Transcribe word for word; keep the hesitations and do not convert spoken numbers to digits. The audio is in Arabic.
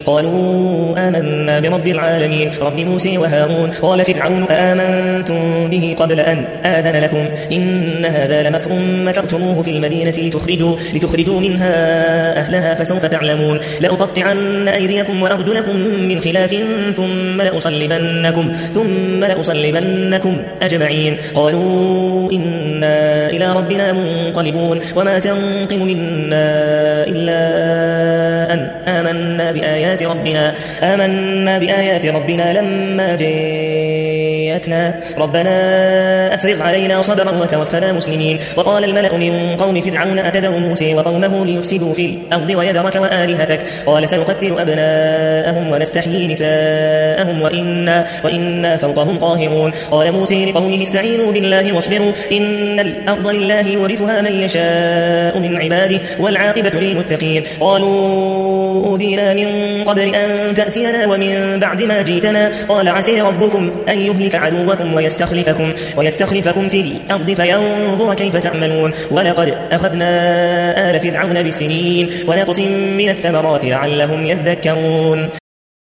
قالوا آمنا برب العالمين رب موسى وهارون. قال فرعون آمنتم به قبل أن آذن لكم إن هذا لمكر مكرتموه في المدينة لتخرجوا, لتخرجوا منها أهلها فسوف تعلمون لأقطعن أيديكم وأرجلكم من خلاف ثم لأصلبنكم, ثم لأصلبنكم أجمعين. قالوا إنا إلى ربنا منقلبون وما تنقم منا إلا أن آمنا بآيات ربنا آمنا بآيات ربنا لما جاءتنا ربنا أفرغ علينا صبرا وتوفنا مسلمين. وقال الملأ من قوم فرعون أتذر موسى وقومه ليفسدوا في الأرض ويذرك وآلهتك قال سنقتل أبناءهم ونستحيي نساءهم وإنا, وإنا فوقهم قاهرون. قال موسى لقومه استعينوا بالله واصبروا إن الأرض لله يورثها من يشاء من عباده والعاقبة للمتقين. قالوا أوذينا من قبل أن تأتينا ومن بعد ما جئتنا قال عسى ربكم أن يهلك عدوكم ويستخلفكم, ويستخلفكم في الأرض فينظر كيف تعملون. ولقد أخذنا آل فرعون بالسنين ونقص من الثمرات لعلهم يذكرون.